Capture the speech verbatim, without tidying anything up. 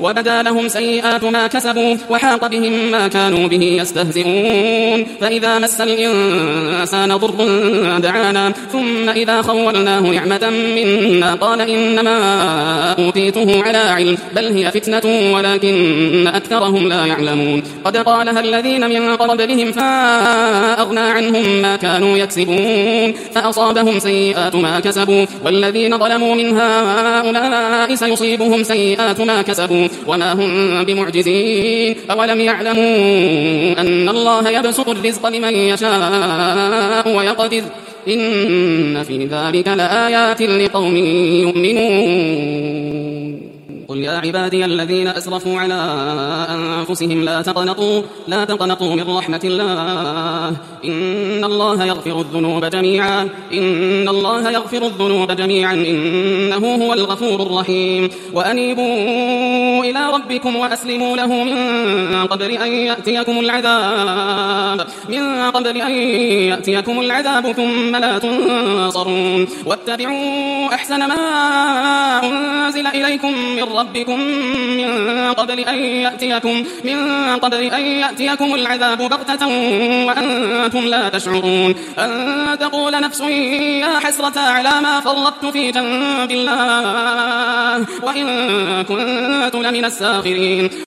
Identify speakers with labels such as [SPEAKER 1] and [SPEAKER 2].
[SPEAKER 1] وبدا لهم سيئات ما كسبوا وحاق بهم ما كانوا به يستهزئون فإذا مس الإنسان ضر دعانا ثم إذا خولناه نعمة منا قال إنما أوتيته على علم بل هي فتنة ولكن أكثرهم لا يعلمون قد قالها الذين من قبلهم فأغنى عنهم ما كانوا يكسبون فأصابهم سيئات ما كسبوا والذين ظلموا من هؤلاء سيصيبهم سيئات ما كسبوا وما هم بمعجزين أولم يعلموا أن الله يبسط الرزق لمن يشاء ويقدر إن في ذلك لآيات لقوم يؤمنون قل يا عبادي الذين أسرفوا على أنفسهم لا تقنطوا لا تقنطوا من رحمة الله إن الله يغفر الذنوب جميعا إن الله يغفر الذنوب جميعا إنه هو الغفور الرحيم وأنيبوا إلى ربكم وأسلموا له من قبل أن يأتيكم العذاب من قبل أن يأتيكم العذاب ثم لا تنصرون واتبعوا أحسن ما أنزل إليكم من ربكم من قبل أن يأتيكم من قبل أن يأتيكم العذاب بغتة وأنتم لا تشعرون أن تقول نفس يا حسرة على ما فرطت في جنب الله وإن كنت لمن الساخرين